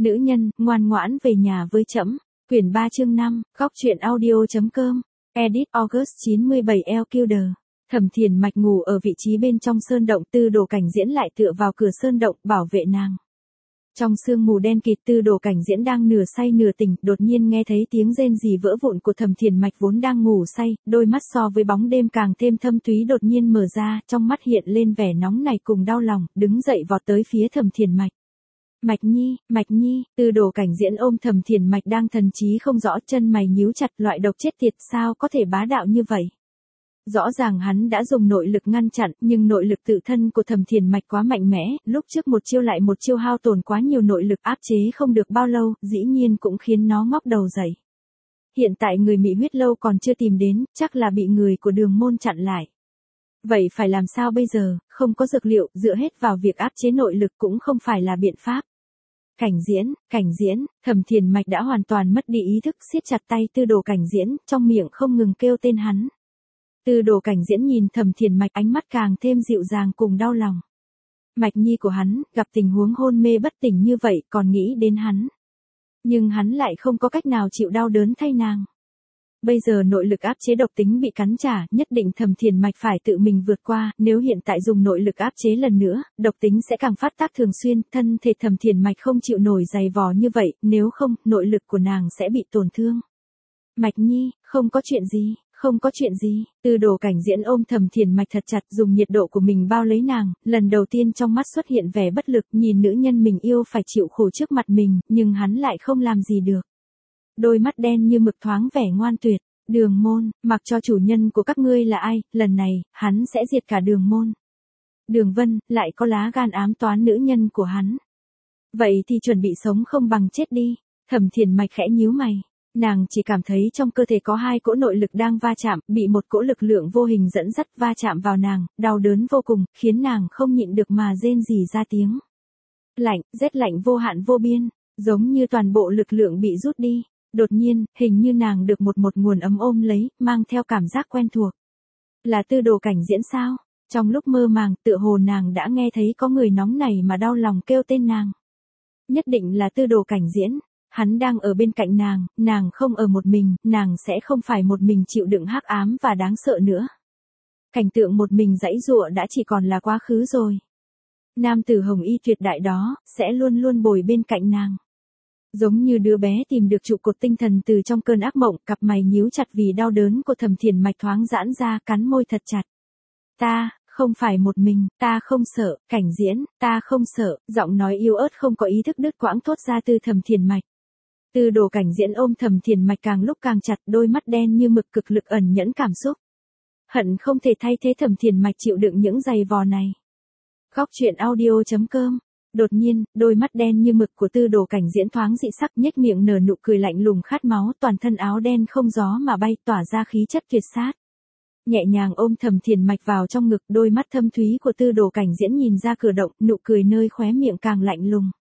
Nữ nhân, ngoan ngoãn về nhà với trẫm. Quyển 3 chương 5, góc truyện audio.com. Edit August 97 El Kilder. Thẩm Thiền Mạch ngủ ở vị trí bên trong sơn động, Tư Đồ Cảnh Diễn lại tựa vào cửa sơn động, bảo vệ nàng. Trong sương mù đen kịt, Tư Đồ Cảnh Diễn đang nửa say nửa tỉnh, đột nhiên nghe thấy tiếng rên rỉ vỡ vụn của Thẩm Thiền Mạch vốn đang ngủ say, đôi mắt so với bóng đêm càng thêm thâm thúy đột nhiên mở ra, trong mắt hiện lên vẻ nóng nảy cùng đau lòng, đứng dậy vọt tới phía Thẩm Thiền Mạch. Mạch Nhi, Tư Đồ Cảnh Diễn ôm Thẩm Thiền Mạch đang thần trí không rõ, chân mày nhíu chặt, loại độc chết tiệt sao có thể bá đạo như vậy. Rõ ràng hắn đã dùng nội lực ngăn chặn, nhưng nội lực tự thân của Thẩm Thiền Mạch quá mạnh mẽ, lúc trước một chiêu lại một chiêu hao tổn quá nhiều nội lực, áp chế không được bao lâu, dĩ nhiên cũng khiến nó ngóc đầu dậy. Hiện tại người Mị Huyết Lâu còn chưa tìm đến, chắc là bị người của Đường Môn chặn lại. Vậy phải làm sao bây giờ, không có dược liệu, dựa hết vào việc áp chế nội lực cũng không phải là biện pháp. Cảnh diễn, Thẩm Thiền Mạch đã hoàn toàn mất đi ý thức, siết chặt tay Tư Đồ Cảnh Diễn, trong miệng không ngừng kêu tên hắn. Tư Đồ Cảnh Diễn nhìn Thẩm Thiền Mạch, ánh mắt càng thêm dịu dàng cùng đau lòng. Mạch Nhi của hắn, gặp tình huống hôn mê bất tỉnh như vậy, còn nghĩ đến hắn. Nhưng hắn lại không có cách nào chịu đau đớn thay nàng. Bây giờ nội lực áp chế độc tính bị cắn trả, nhất định Thẩm Thiền Mạch phải tự mình vượt qua, nếu hiện tại dùng nội lực áp chế lần nữa, độc tính sẽ càng phát tác thường xuyên, thân thể Thẩm Thiền Mạch không chịu nổi dày vò như vậy, nếu không, nội lực của nàng sẽ bị tổn thương. Mạch Nhi, không có chuyện gì, Tư Đồ Cảnh Diễn ôm Thẩm Thiền Mạch thật chặt, dùng nhiệt độ của mình bao lấy nàng, lần đầu tiên trong mắt xuất hiện vẻ bất lực, nhìn nữ nhân mình yêu phải chịu khổ trước mặt mình, nhưng hắn lại không làm gì được. Đôi mắt đen như mực thoáng vẻ ngoan tuyệt. Đường Môn, mặc cho chủ nhân của các ngươi là ai, lần này, hắn sẽ diệt cả Đường Môn. Đường Vân, lại có lá gan ám toán nữ nhân của hắn. Vậy thì chuẩn bị sống không bằng chết đi. Thẩm Thiền Mạch khẽ nhíu mày. Nàng chỉ cảm thấy trong cơ thể có hai cỗ nội lực đang va chạm, bị một cỗ lực lượng vô hình dẫn dắt va chạm vào nàng, đau đớn vô cùng, khiến nàng không nhịn được mà rên rỉ ra tiếng. Rét lạnh vô hạn vô biên, giống như toàn bộ lực lượng bị rút đi. Đột nhiên, hình như nàng được một nguồn ấm ôm lấy, mang theo cảm giác quen thuộc. Là Tư Đồ Cảnh Diễn sao? Trong lúc mơ màng, tựa hồ nàng đã nghe thấy có người nóng này mà đau lòng kêu tên nàng. Nhất định là Tư Đồ Cảnh Diễn. Hắn đang ở bên cạnh nàng không ở một mình, nàng sẽ không phải một mình chịu đựng hắc ám và đáng sợ nữa. Cảnh tượng một mình giãy giụa đã chỉ còn là quá khứ rồi. Nam tử hồng y tuyệt đại đó, sẽ luôn luôn bồi bên cạnh nàng. Giống như đứa bé tìm được trụ cột tinh thần từ trong cơn ác mộng, cặp mày nhíu chặt vì đau đớn của Thẩm Thiền Mạch thoáng giãn ra, cắn môi thật chặt. Ta, không phải một mình, ta không sợ, Cảnh Diễn, ta không sợ, giọng nói yếu ớt không có ý thức đứt quãng thốt ra từ Thẩm Thiền Mạch. Tư Đồ Cảnh Diễn ôm Thẩm Thiền Mạch càng lúc càng chặt, đôi mắt đen như mực cực lực ẩn nhẫn cảm xúc. Hận không thể thay thế Thẩm Thiền Mạch chịu đựng những giày vò này. Góc truyện audio.com. Đột nhiên, đôi mắt đen như mực của Tư Đồ Cảnh Diễn thoáng dị sắc, nhếch miệng nở nụ cười lạnh lùng khát máu, toàn thân áo đen không gió mà bay, tỏa ra khí chất tuyệt sát. Nhẹ nhàng ôm Thẩm Thiền Mạch vào trong ngực, đôi mắt thâm thúy của Tư Đồ Cảnh Diễn nhìn ra cửa động, nụ cười nơi khóe miệng càng lạnh lùng.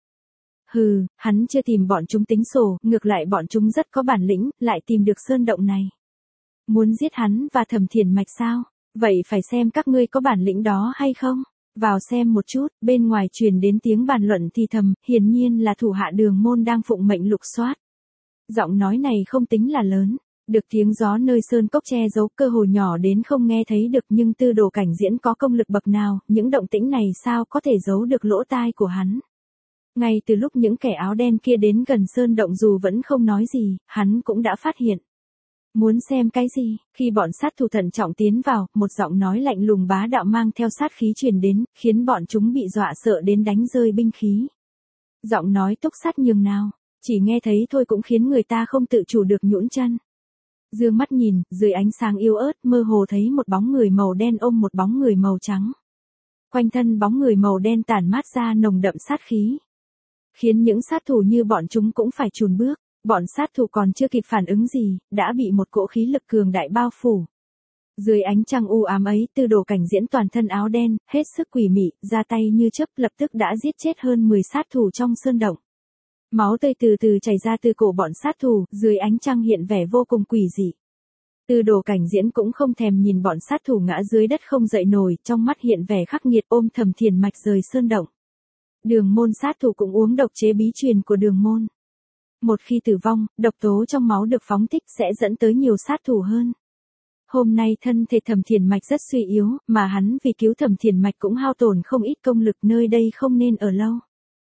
Hừ, hắn chưa tìm bọn chúng tính sổ, ngược lại bọn chúng rất có bản lĩnh, lại tìm được sơn động này. Muốn giết hắn và Thẩm Thiền Mạch sao? Vậy phải xem các ngươi có bản lĩnh đó hay không? Vào xem một chút, bên ngoài truyền đến tiếng bàn luận thì thầm, hiển nhiên là thủ hạ Đường Môn đang phụng mệnh lục soát. Giọng nói này không tính là lớn, được tiếng gió nơi sơn cốc che giấu, cơ hồ nhỏ đến không nghe thấy được, nhưng Tư Đồ Cảnh Diễn có công lực bậc nào, những động tĩnh này sao có thể giấu được lỗ tai của hắn. Ngay từ lúc những kẻ áo đen kia đến gần sơn động dù vẫn không nói gì, hắn cũng đã phát hiện. Muốn xem cái gì? Khi bọn sát thủ thận trọng tiến vào, một giọng nói lạnh lùng bá đạo mang theo sát khí truyền đến, khiến bọn chúng bị dọa sợ đến đánh rơi binh khí. Giọng nói túc sát nhường nào, chỉ nghe thấy thôi cũng khiến người ta không tự chủ được nhũn chân. Dương mắt nhìn, dưới ánh sáng yếu ớt, mơ hồ thấy một bóng người màu đen ôm một bóng người màu trắng. Quanh thân bóng người màu đen tản mát ra nồng đậm sát khí, khiến những sát thủ như bọn chúng cũng phải chùn bước. Bọn sát thủ còn chưa kịp phản ứng gì, đã bị một cỗ khí lực cường đại bao phủ. Dưới ánh trăng u ám ấy, Tư Đồ Cảnh Diễn toàn thân áo đen, hết sức quỷ mị, ra tay như chớp, lập tức đã giết chết hơn 10 sát thủ trong sơn động. Máu tươi từ từ chảy ra từ cổ bọn sát thủ, dưới ánh trăng hiện vẻ vô cùng quỷ dị. Tư Đồ Cảnh Diễn cũng không thèm nhìn bọn sát thủ ngã dưới đất không dậy nổi, trong mắt hiện vẻ khắc nghiệt, ôm Thẩm Thiền Mạch rời sơn động. Đường môn sát thủ cũng uống độc chế bí truyền của đường môn. Một khi tử vong, độc tố trong máu được phóng thích sẽ dẫn tới nhiều sát thủ hơn. Hôm nay thân thể Thẩm Thiền Mạch rất suy yếu, mà hắn vì cứu Thẩm Thiền Mạch cũng hao tổn không ít công lực, nơi đây không nên ở lâu.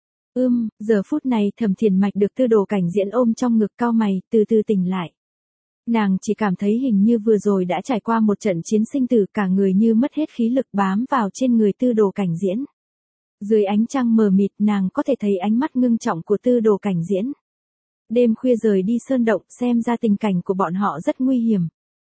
Giờ phút này Thẩm Thiền Mạch được Tư Đồ Cảnh Diễn ôm trong ngực, cau mày, từ từ tỉnh lại. Nàng chỉ cảm thấy hình như vừa rồi đã trải qua một trận chiến sinh tử, cả người như mất hết khí lực bám vào trên người Tư Đồ Cảnh Diễn. Dưới ánh trăng mờ mịt, nàng có thể thấy ánh mắt ngưng trọng của Tư Đồ Cảnh Diễn. Đêm khuya rời đi sơn động, xem ra tình cảnh của bọn họ rất nguy hiểm.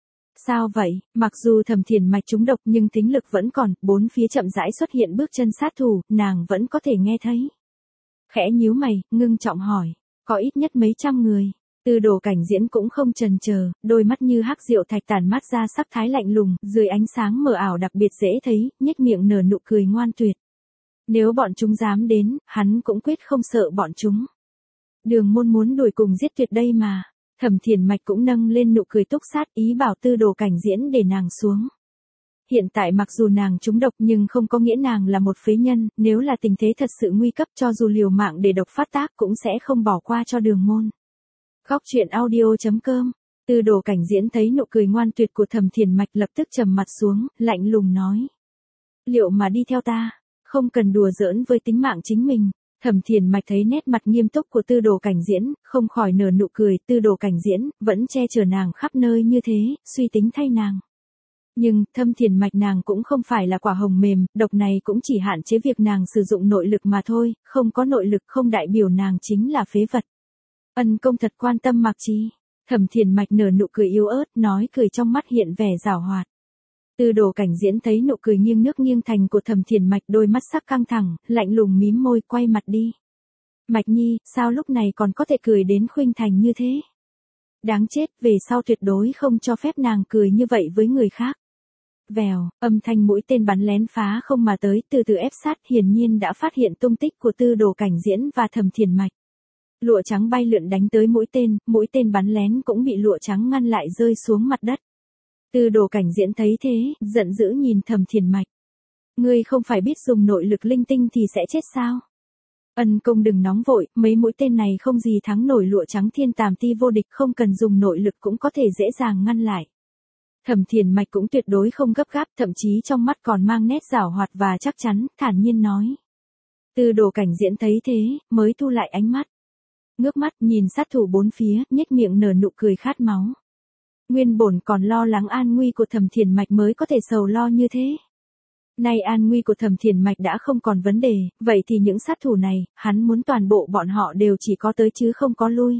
Sao vậy? Mặc dù Thẩm Thiền Mạch trúng độc nhưng tính lực vẫn còn, bốn phía chậm rãi xuất hiện bước chân sát thủ, nàng vẫn có thể nghe thấy. Khẽ nhíu mày, ngưng trọng hỏi, có ít nhất mấy trăm người. Tư Đồ Cảnh Diễn cũng không chần chờ, đôi mắt như hắc diệu thạch tản mát ra sắc thái lạnh lùng, dưới ánh sáng mờ ảo đặc biệt dễ thấy, nhếch miệng nở nụ cười ngoan tuyệt. Nếu bọn chúng dám đến, hắn cũng quyết không sợ bọn chúng. Đường môn muốn đuổi cùng giết tuyệt đây mà. Thẩm Thiền Mạch cũng nâng lên nụ cười túc sát, ý bảo Tư Đồ Cảnh Diễn để nàng xuống. Hiện tại mặc dù nàng trúng độc nhưng không có nghĩa nàng là một phế nhân, nếu là tình thế thật sự nguy cấp cho dù liều mạng để độc phát tác cũng sẽ không bỏ qua cho đường môn. Góc truyện audio.com. Tư Đồ Cảnh Diễn thấy nụ cười ngoan tuyệt của Thẩm Thiền Mạch lập tức trầm mặt xuống, lạnh lùng nói. Liệu mà đi theo ta, không cần đùa giỡn với tính mạng chính mình. Thẩm Thiền Mạch thấy nét mặt nghiêm túc của Tư Đồ Cảnh Diễn, không khỏi nở nụ cười. Tư Đồ Cảnh Diễn vẫn che chở nàng khắp nơi như thế, suy tính thay nàng. Nhưng, Thẩm Thiền Mạch nàng cũng không phải là quả hồng mềm, độc này cũng chỉ hạn chế việc nàng sử dụng nội lực mà thôi, không có nội lực không đại biểu nàng chính là phế vật. Ân công thật quan tâm Mạc Chi. Thẩm Thiền Mạch nở nụ cười yếu ớt, nói cười trong mắt hiện vẻ giảo hoạt. Tư Đồ Cảnh Diễn thấy nụ cười nghiêng nước nghiêng thành của Thẩm Thiền Mạch, đôi mắt sắc căng thẳng, lạnh lùng mím môi, quay mặt đi. Mạch Nhi, sao lúc này còn có thể cười đến khuynh thành như thế? Đáng chết, về sau tuyệt đối không cho phép nàng cười như vậy với người khác. Vèo, âm thanh mũi tên bắn lén phá không mà tới, từ từ ép sát, hiển nhiên đã phát hiện tung tích của Tư Đồ Cảnh Diễn và Thẩm Thiền Mạch. Lụa trắng bay lượn đánh tới mũi tên bắn lén cũng bị lụa trắng ngăn lại, rơi xuống mặt đất. Tư Đồ Cảnh Diễn thấy thế, giận dữ nhìn Thẩm Thiền Mạch. Ngươi không phải biết dùng nội lực linh tinh thì sẽ chết sao? Ân công đừng nóng vội, mấy mũi tên này không gì thắng nổi lụa trắng thiên tàm ti vô địch, không cần dùng nội lực cũng có thể dễ dàng ngăn lại. Thẩm Thiền Mạch cũng tuyệt đối không gấp gáp, thậm chí trong mắt còn mang nét giảo hoạt và chắc chắn, thản nhiên nói. Tư Đồ Cảnh Diễn thấy thế, mới thu lại ánh mắt. Ngước mắt nhìn sát thủ bốn phía, nhếch miệng nở nụ cười khát máu. Nguyên bổn còn lo lắng an nguy của Thẩm Thiền Mạch mới có thể sầu lo như thế. Nay an nguy của Thẩm Thiền Mạch đã không còn vấn đề, vậy thì những sát thủ này, hắn muốn toàn bộ bọn họ đều chỉ có tới chứ không có lui.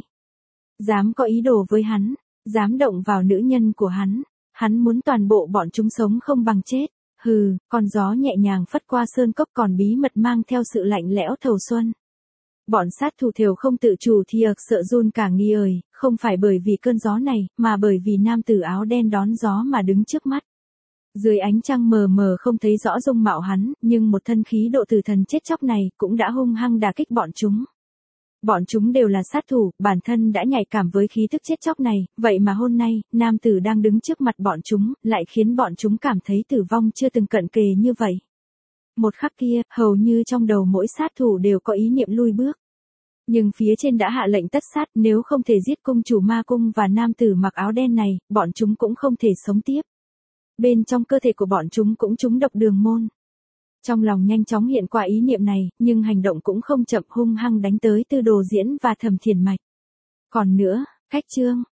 Dám có ý đồ với hắn, dám động vào nữ nhân của hắn muốn toàn bộ bọn chúng sống không bằng chết. Hừ, con gió nhẹ nhàng phất qua sơn cốc còn bí mật mang theo sự lạnh lẽo thầu xuân. Bọn sát thủ thều không tự chủ thì sợ run cả nghi ời, không phải bởi vì cơn gió này, mà bởi vì nam tử áo đen đón gió mà đứng trước mắt. Dưới ánh trăng mờ mờ không thấy rõ dung mạo hắn, nhưng một thân khí độ tử thần chết chóc này cũng đã hung hăng đả kích bọn chúng. Bọn chúng đều là sát thủ, bản thân đã nhạy cảm với khí tức chết chóc này, vậy mà hôm nay, nam tử đang đứng trước mặt bọn chúng, lại khiến bọn chúng cảm thấy tử vong chưa từng cận kề như vậy. Một khắc kia, hầu như trong đầu mỗi sát thủ đều có ý niệm lui bước. Nhưng phía trên đã hạ lệnh tất sát, nếu không thể giết cung chủ ma cung và nam tử mặc áo đen này, bọn chúng cũng không thể sống tiếp. Bên trong cơ thể của bọn chúng cũng trúng độc đường môn. Trong lòng nhanh chóng hiện qua ý niệm này, nhưng hành động cũng không chậm, hung hăng đánh tới Tư Đồ Diễn và Thẩm Thiền Mạch. Còn nữa, khách trương,